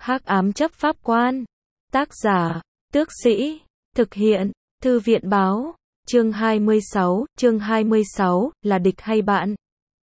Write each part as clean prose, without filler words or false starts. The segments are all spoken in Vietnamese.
Hắc ám chấp pháp quan. Tác giả, Tước Sĩ. Thực hiện, Thư viện báo. Chương 26, là địch hay bạn?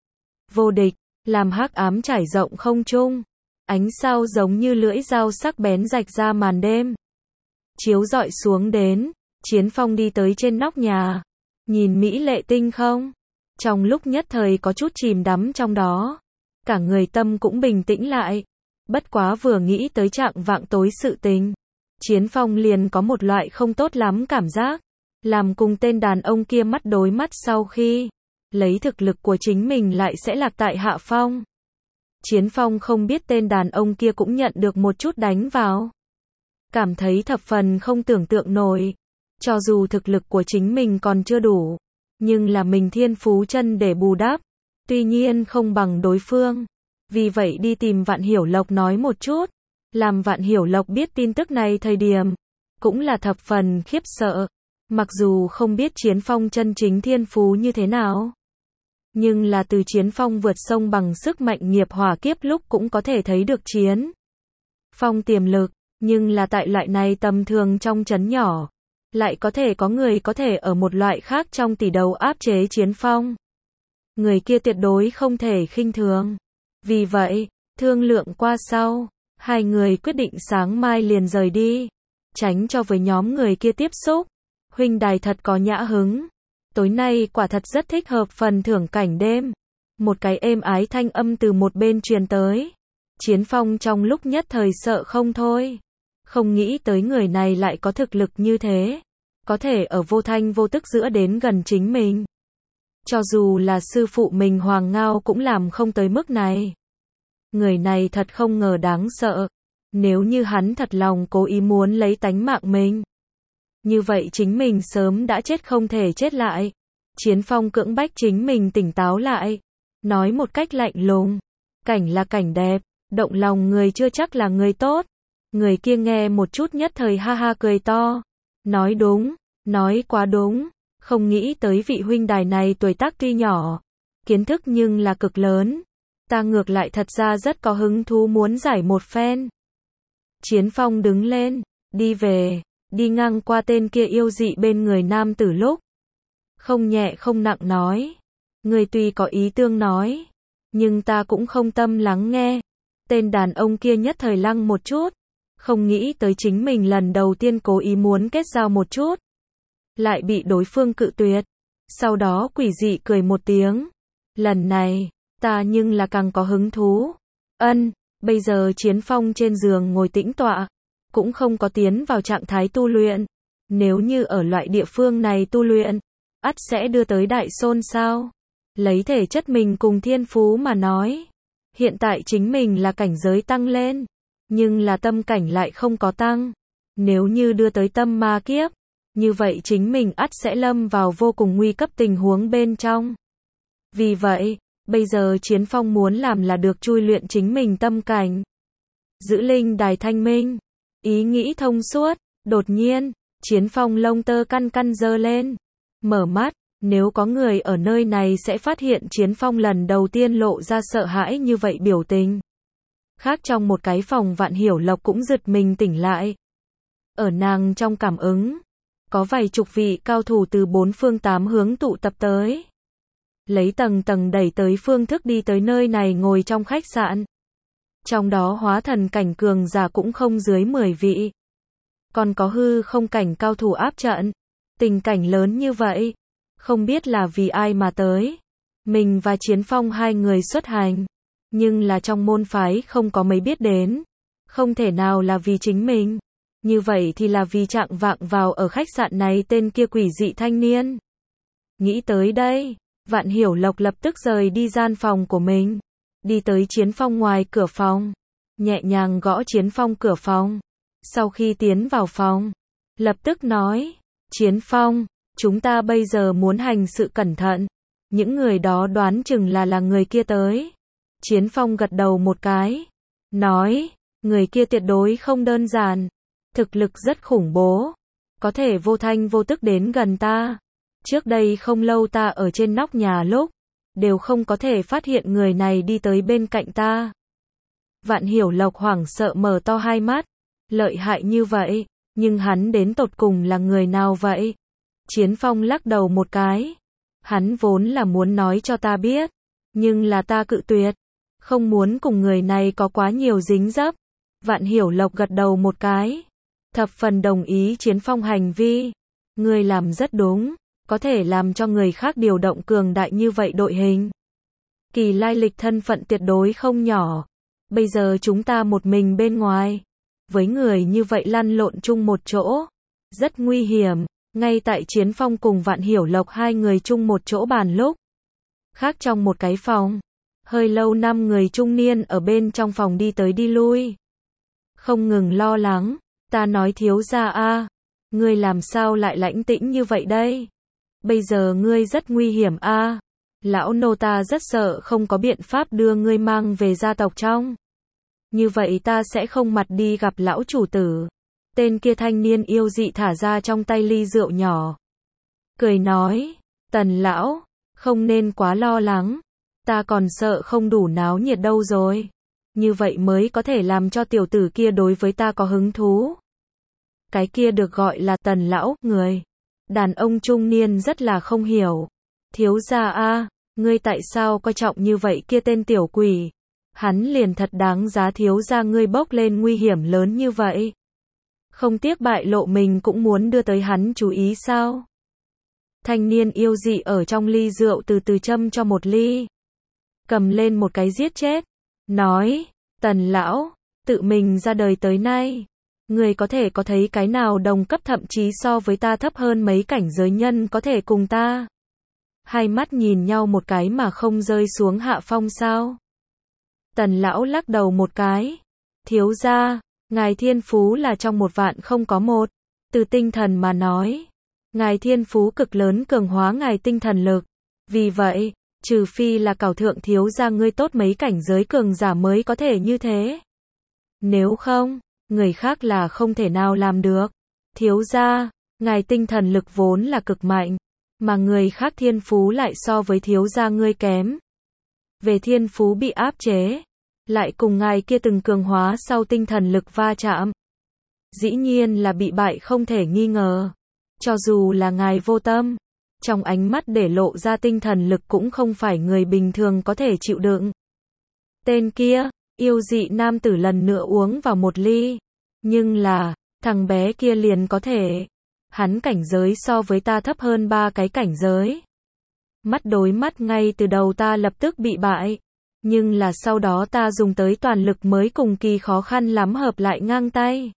Vô địch, làm hắc ám trải rộng không trung. Ánh sao giống như lưỡi dao sắc bén rạch ra màn đêm. Chiếu rọi xuống đến, Chiến Phong đi tới trên nóc nhà. Nhìn mỹ lệ tinh không? Trong lúc nhất thời có chút chìm đắm trong đó. Cả người tâm cũng bình tĩnh lại. Bất quá vừa nghĩ tới trạng vạng tối sự tình, Chiến Phong liền có một loại không tốt lắm cảm giác. Làm cùng tên đàn ông kia mắt đối mắt sau khi lấy thực lực của chính mình lại sẽ lạc tại hạ phong. Chiến Phong không biết tên đàn ông kia cũng nhận được một chút đánh vào. Cảm thấy thập phần không tưởng tượng nổi. Cho dù thực lực của chính mình còn chưa đủ, nhưng là mình thiên phú chân để bù đắp. Tuy nhiên không bằng đối phương. Vì vậy đi tìm Vạn Hiểu Lộc nói một chút. Làm Vạn Hiểu Lộc biết tin tức này thời điểm, cũng là thập phần khiếp sợ. Mặc dù không biết Chiến Phong chân chính thiên phú như thế nào, nhưng là từ Chiến Phong vượt sông bằng sức mạnh nghiệp hỏa kiếp lúc cũng có thể thấy được Chiến Phong tiềm lực. Nhưng là tại loại này tầm thường trong trấn nhỏ, lại có thể có người có thể ở một loại khác trong tỷ đầu áp chế Chiến Phong. Người kia tuyệt đối không thể khinh thường. Vì vậy, thương lượng qua sau, hai người quyết định sáng mai liền rời đi, tránh cho với nhóm người kia tiếp xúc. Huynh đài thật có nhã hứng. Tối nay quả thật rất thích hợp phần thưởng cảnh đêm. Một cái êm ái thanh âm từ một bên truyền tới. Chiến Phong trong lúc nhất thời sợ không thôi. Không nghĩ tới người này lại có thực lực như thế. Có thể ở vô thanh vô tức giữa đến gần chính mình. Cho dù là sư phụ mình Hoàng Ngao cũng làm không tới mức này. Người này thật không ngờ đáng sợ. Nếu như hắn thật lòng cố ý muốn lấy tánh mạng mình, như vậy chính mình sớm đã chết không thể chết lại. Chiến Phong cưỡng bách chính mình tỉnh táo lại. Nói một cách lạnh lùng. Cảnh là cảnh đẹp, động lòng người chưa chắc là người tốt. Người kia nghe một chút nhất thời ha ha cười to. Nói đúng, nói quá đúng. Không nghĩ tới vị huynh đài này tuổi tác tuy nhỏ, kiến thức nhưng là cực lớn. Ta ngược lại thật ra rất có hứng thú muốn giải một phen. Chiến Phong đứng lên, đi về. Đi ngang qua tên kia yêu dị bên người nam tử lúc, không nhẹ không nặng nói. Người tuy có ý tương nói, nhưng ta cũng không tâm lắng nghe. Tên đàn ông kia nhất thời lăng một chút. Không nghĩ tới chính mình lần đầu tiên cố ý muốn kết giao một chút, lại bị đối phương cự tuyệt. Sau đó quỷ dị cười một tiếng. Lần này, ta nhưng là càng có hứng thú. Bây giờ Chiến Phong trên giường ngồi tĩnh tọa, cũng không có tiến vào trạng thái tu luyện. Nếu như ở loại địa phương này tu luyện, ắt sẽ đưa tới đại xôn xao. Lấy thể chất mình cùng thiên phú mà nói, hiện tại chính mình là cảnh giới tăng lên, nhưng là tâm cảnh lại không có tăng. Nếu như đưa tới tâm ma kiếp, như vậy chính mình ắt sẽ lâm vào vô cùng nguy cấp tình huống bên trong. Vì vậy, bây giờ Chiến Phong muốn làm là được chui luyện chính mình tâm cảnh, giữ linh đài thanh minh. Ý nghĩ thông suốt, đột nhiên, Chiến Phong lông tơ căn căn giơ lên. Mở mắt, nếu có người ở nơi này sẽ phát hiện Chiến Phong lần đầu tiên lộ ra sợ hãi như vậy biểu tình. Khác trong một cái phòng Vạn Hiểu Lộc cũng giật mình tỉnh lại. Ở nàng trong cảm ứng, có vài chục vị cao thủ từ bốn phương tám hướng tụ tập tới. Lấy tầng tầng đẩy tới phương thức đi tới nơi này ngồi trong khách sạn. Trong đó hóa thần cảnh cường giả cũng không dưới 10 vị. Còn có hư không cảnh cao thủ áp trận. Tình cảnh lớn như vậy, không biết là vì ai mà tới. Mình và Chiến Phong hai người xuất hành, nhưng là trong môn phái không có mấy biết đến. Không thể nào là vì chính mình. Như vậy thì là vì trạng vạng vào ở khách sạn này tên kia quỷ dị thanh niên. Nghĩ tới đây, Vạn Hiểu Lộc lập tức rời đi gian phòng của mình. Đi tới Chiến Phong ngoài cửa phòng, nhẹ nhàng gõ Chiến Phong cửa phòng. Sau khi tiến vào phòng, lập tức nói, Chiến Phong, chúng ta bây giờ muốn hành sự cẩn thận. Những người đó đoán chừng là người kia tới. Chiến Phong gật đầu một cái, nói, người kia tuyệt đối không đơn giản. Thực lực rất khủng bố, có thể vô thanh vô tức đến gần ta. Trước đây không lâu ta ở trên nóc nhà lúc, đều không có thể phát hiện người này đi tới bên cạnh ta. Vạn Hiểu Lộc hoảng sợ mở to hai mắt. Lợi hại như vậy, nhưng hắn đến tột cùng là người nào vậy? Chiến Phong lắc đầu một cái. Hắn vốn là muốn nói cho ta biết, nhưng là ta cự tuyệt. Không muốn cùng người này có quá nhiều dính dấp. Vạn Hiểu Lộc gật đầu một cái. Thập phần đồng ý Chiến Phong hành vi. Ngươi làm rất đúng, có thể làm cho người khác điều động cường đại như vậy đội hình. Kỳ lai lịch thân phận tuyệt đối không nhỏ. Bây giờ chúng ta một mình bên ngoài. Với người như vậy lăn lộn chung một chỗ. Rất nguy hiểm. Ngay tại Chiến Phong cùng Vạn Hiểu Lộc hai người chung một chỗ bàn lúc. Khác trong một cái phòng. Hơi lâu năm người trung niên ở bên trong phòng đi tới đi lui. Không ngừng lo lắng. Ta nói thiếu gia a, ngươi làm sao lại lãnh tĩnh như vậy đây? Bây giờ ngươi rất nguy hiểm a. Lão nô ta rất sợ không có biện pháp đưa ngươi mang về gia tộc trong. Như vậy ta sẽ không mặt đi gặp lão chủ tử. Tên kia thanh niên yêu dị thả ra trong tay ly rượu nhỏ. Cười nói, Tần lão, không nên quá lo lắng. Ta còn sợ không đủ náo nhiệt đâu rồi. Như vậy mới có thể làm cho tiểu tử kia đối với ta có hứng thú. Cái kia được gọi là Tần lão, người. Đàn ông trung niên rất là không hiểu. Thiếu gia a, ngươi tại sao coi trọng như vậy kia tên tiểu quỷ? Hắn liền thật đáng giá thiếu gia ngươi bốc lên nguy hiểm lớn như vậy. Không tiếc bại lộ mình cũng muốn đưa tới hắn chú ý sao? Thanh niên yêu dị ở trong ly rượu từ từ châm cho một ly. Cầm lên một cái giết chết. Nói, Tần lão, tự mình ra đời tới nay. Người có thể có thấy cái nào đồng cấp thậm chí so với ta thấp hơn mấy cảnh giới nhân có thể cùng ta. Hai mắt nhìn nhau một cái mà không rơi xuống hạ phong sao. Tần lão lắc đầu một cái. Thiếu gia, ngài thiên phú là trong một vạn không có một. Từ tinh thần mà nói. Ngài thiên phú cực lớn cường hóa ngài tinh thần lực. Vì vậy, trừ phi là cảo thượng thiếu gia ngươi tốt mấy cảnh giới cường giả mới có thể như thế. Nếu không, người khác là không thể nào làm được. Thiếu gia, ngài tinh thần lực vốn là cực mạnh, mà người khác thiên phú lại so với thiếu gia ngươi kém. Về thiên phú bị áp chế, lại cùng ngài kia từng cường hóa sau tinh thần lực va chạm. Dĩ nhiên là bị bại không thể nghi ngờ. Cho dù là ngài vô tâm, trong ánh mắt để lộ ra tinh thần lực cũng không phải người bình thường có thể chịu đựng. Tên kia, yêu dị nam tử lần nữa uống vào một ly. Nhưng là, thằng bé kia liền có thể. Hắn cảnh giới so với ta thấp hơn 3 cái cảnh giới. Mắt đối mắt ngay từ đầu ta lập tức bị bại. Nhưng là sau đó ta dùng tới toàn lực mới cùng kỳ khó khăn lắm hợp lại ngang tay.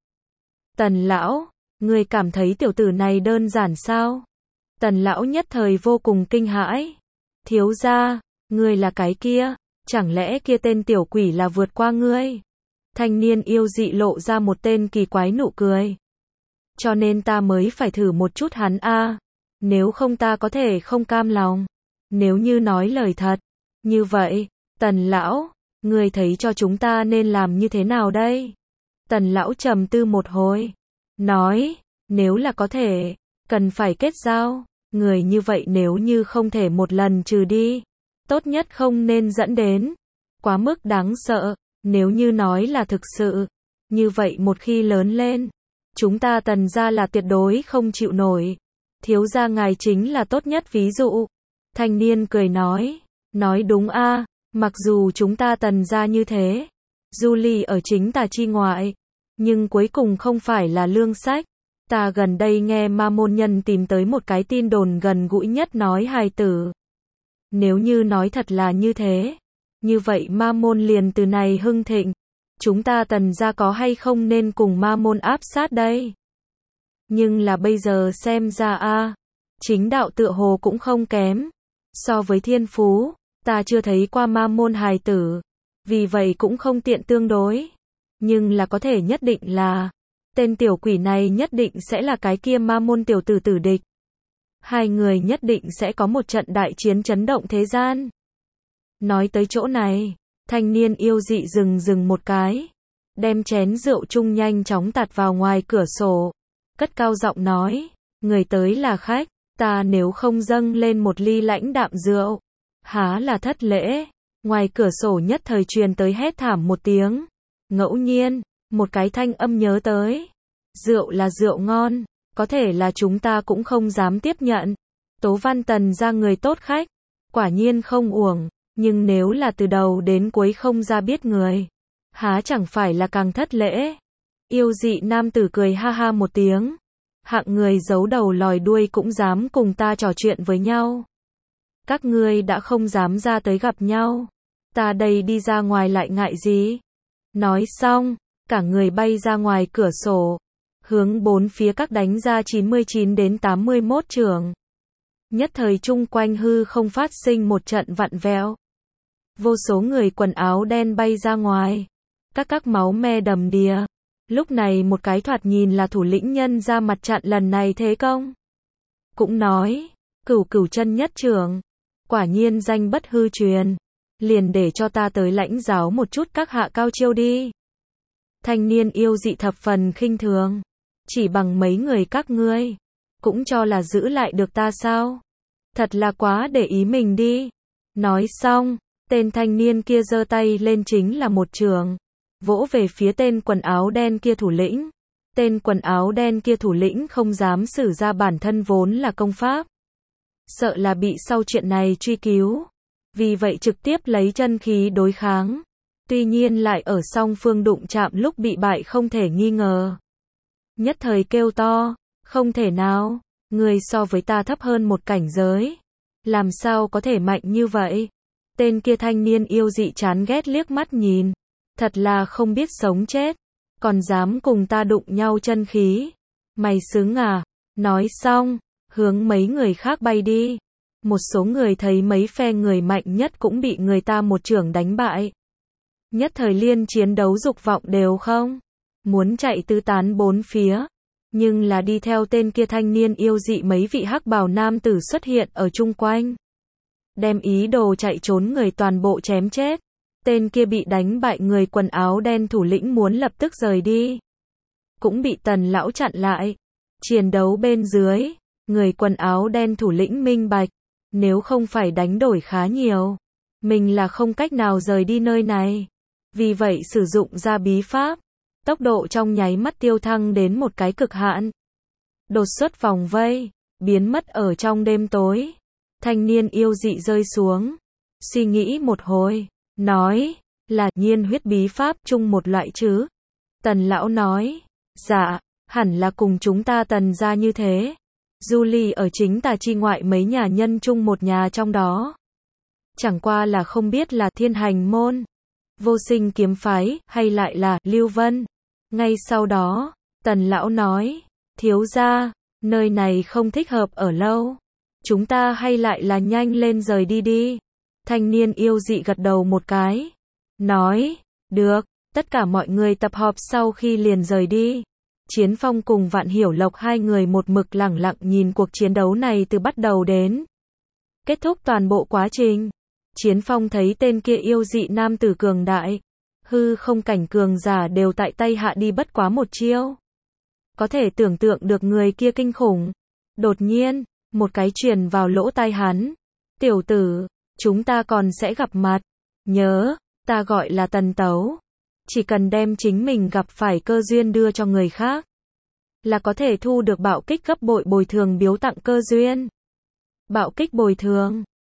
Tần lão, ngươi cảm thấy tiểu tử này đơn giản sao? Tần lão nhất thời vô cùng kinh hãi. Thiếu gia, ngươi là cái kia, chẳng lẽ kia tên tiểu quỷ là vượt qua ngươi? Thanh niên yêu dị lộ ra một tên kỳ quái nụ cười. Cho nên ta mới phải thử một chút hắn a. Nếu không ta có thể không cam lòng. Nếu như nói lời thật. Như vậy, Tần lão, ngươi thấy cho chúng ta nên làm như thế nào đây? Tần lão trầm tư một hồi. Nói, nếu là có thể, cần phải kết giao. Người như vậy nếu như không thể một lần trừ đi, tốt nhất không nên dẫn đến. Quá mức đáng sợ, nếu như nói là thực sự. Như vậy một khi lớn lên, chúng ta Tần gia là tuyệt đối không chịu nổi. Thiếu gia ngài chính là tốt nhất ví dụ. Thanh niên cười nói đúng a, mặc dù chúng ta Tần gia như thế, du ly ở chính tà chi ngoại, nhưng cuối cùng không phải là lương sách. Ta gần đây nghe ma môn nhân tìm tới một cái tin đồn gần gũi nhất nói hài tử. Nếu như nói thật là như thế, như vậy ma môn liền từ này hưng thịnh. Chúng ta Tần gia có hay không nên cùng ma môn áp sát đây? Nhưng là bây giờ xem ra a, chính đạo tựa hồ cũng không kém. So với thiên phú, ta chưa thấy qua ma môn hài tử, vì vậy cũng không tiện tương đối. Nhưng là có thể nhất định là, tên tiểu quỷ này nhất định sẽ là cái kia ma môn tiểu tử tử địch. Hai người nhất định sẽ có một trận đại chiến chấn động thế gian. Nói tới chỗ này, thanh niên yêu dị dừng một cái, đem chén rượu chung nhanh chóng tạt vào ngoài cửa sổ, cất cao giọng nói, người tới là khách, ta nếu không dâng lên một ly lãnh đạm rượu, há là thất lễ. Ngoài cửa sổ nhất thời truyền tới hét thảm một tiếng. Ngẫu nhiên, một cái thanh âm nhớ tới. Rượu là rượu ngon, có thể là chúng ta cũng không dám tiếp nhận. Tố Văn Tần ra người tốt khách, quả nhiên không uổng, nhưng nếu là từ đầu đến cuối không ra biết người, há chẳng phải là càng thất lễ. Yêu dị nam tử cười ha ha một tiếng. Hạng người giấu đầu lòi đuôi cũng dám cùng ta trò chuyện với nhau. Các ngươi đã không dám ra tới gặp nhau, ta đây đi ra ngoài lại ngại gì? Nói xong, cả người bay ra ngoài cửa sổ, hướng bốn phía các đánh ra 99 đến 81 trường. Nhất thời chung quanh hư không phát sinh một trận vặn vẹo. Vô số người quần áo đen bay ra ngoài, các máu me đầm đìa. Lúc này một cái thoạt nhìn là thủ lĩnh nhân ra mặt chặn lần này thế công. Cũng nói, Cửu chân nhất trưởng, quả nhiên danh bất hư truyền, liền để cho ta tới lãnh giáo một chút các hạ cao chiêu đi. Thanh niên yêu dị thập phần khinh thường, chỉ bằng mấy người các ngươi, cũng cho là giữ lại được ta sao? Thật là quá để ý mình đi. Nói xong, tên thanh niên kia giơ tay lên chính là một trường, vỗ về phía tên quần áo đen kia thủ lĩnh. Tên quần áo đen kia thủ lĩnh không dám sử ra bản thân vốn là công pháp, sợ là bị sau chuyện này truy cứu, vì vậy trực tiếp lấy chân khí đối kháng. Tuy nhiên lại ở song phương đụng chạm lúc bị bại không thể nghi ngờ. Nhất thời kêu to, không thể nào, người so với ta thấp hơn một cảnh giới, làm sao có thể mạnh như vậy? Tên kia thanh niên yêu dị chán ghét liếc mắt nhìn, thật là không biết sống chết, còn dám cùng ta đụng nhau chân khí, mày xứng à? Nói xong, hướng mấy người khác bay đi. Một số người thấy mấy phe người mạnh nhất cũng bị người ta một chưởng đánh bại. Nhất thời liên chiến đấu dục vọng đều không, muốn chạy tứ tán bốn phía. Nhưng là đi theo tên kia thanh niên yêu dị mấy vị hắc bào nam tử xuất hiện ở chung quanh, đem ý đồ chạy trốn người toàn bộ chém chết. Tên kia bị đánh bại người quần áo đen thủ lĩnh muốn lập tức rời đi, cũng bị Tần lão chặn lại. Chiến đấu bên dưới, người quần áo đen thủ lĩnh minh bạch, nếu không phải đánh đổi khá nhiều, mình là không cách nào rời đi nơi này. Vì vậy sử dụng ra bí pháp, tốc độ trong nháy mắt tiêu thăng đến một cái cực hạn. Đột xuất vòng vây, biến mất ở trong đêm tối. Thanh niên yêu dị rơi xuống, suy nghĩ một hồi, nói, là nhiên huyết bí pháp chung một loại chứ? Tần lão nói, dạ, hẳn là cùng chúng ta Tần gia như thế. Julie ở chính tà chi ngoại mấy nhà nhân chung một nhà trong đó. Chẳng qua là không biết là Thiên Hành môn, Vô Sinh kiếm phái, hay lại là Lưu Vân. Ngay sau đó, Tần lão nói, thiếu gia, nơi này không thích hợp ở lâu. Chúng ta hay lại là nhanh lên rời đi đi. Thanh niên yêu dị gật đầu một cái, nói, được. Tất cả mọi người tập họp sau khi liền rời đi. Chiến Phong cùng Vạn Hiểu Lộc hai người một mực lẳng lặng nhìn cuộc chiến đấu này từ bắt đầu đến kết thúc toàn bộ quá trình. Chiến Phong thấy tên kia yêu dị nam tử cường đại, hư không cảnh cường giả đều tại tay hạ đi bất quá một chiêu. Có thể tưởng tượng được người kia kinh khủng. Đột nhiên, một cái truyền vào lỗ tai hắn. Tiểu tử, chúng ta còn sẽ gặp mặt. Nhớ, ta gọi là Tần Tấu. Chỉ cần đem chính mình gặp phải cơ duyên đưa cho người khác, là có thể thu được bạo kích gấp bội bồi thường biếu tặng cơ duyên. Bạo kích bồi thường.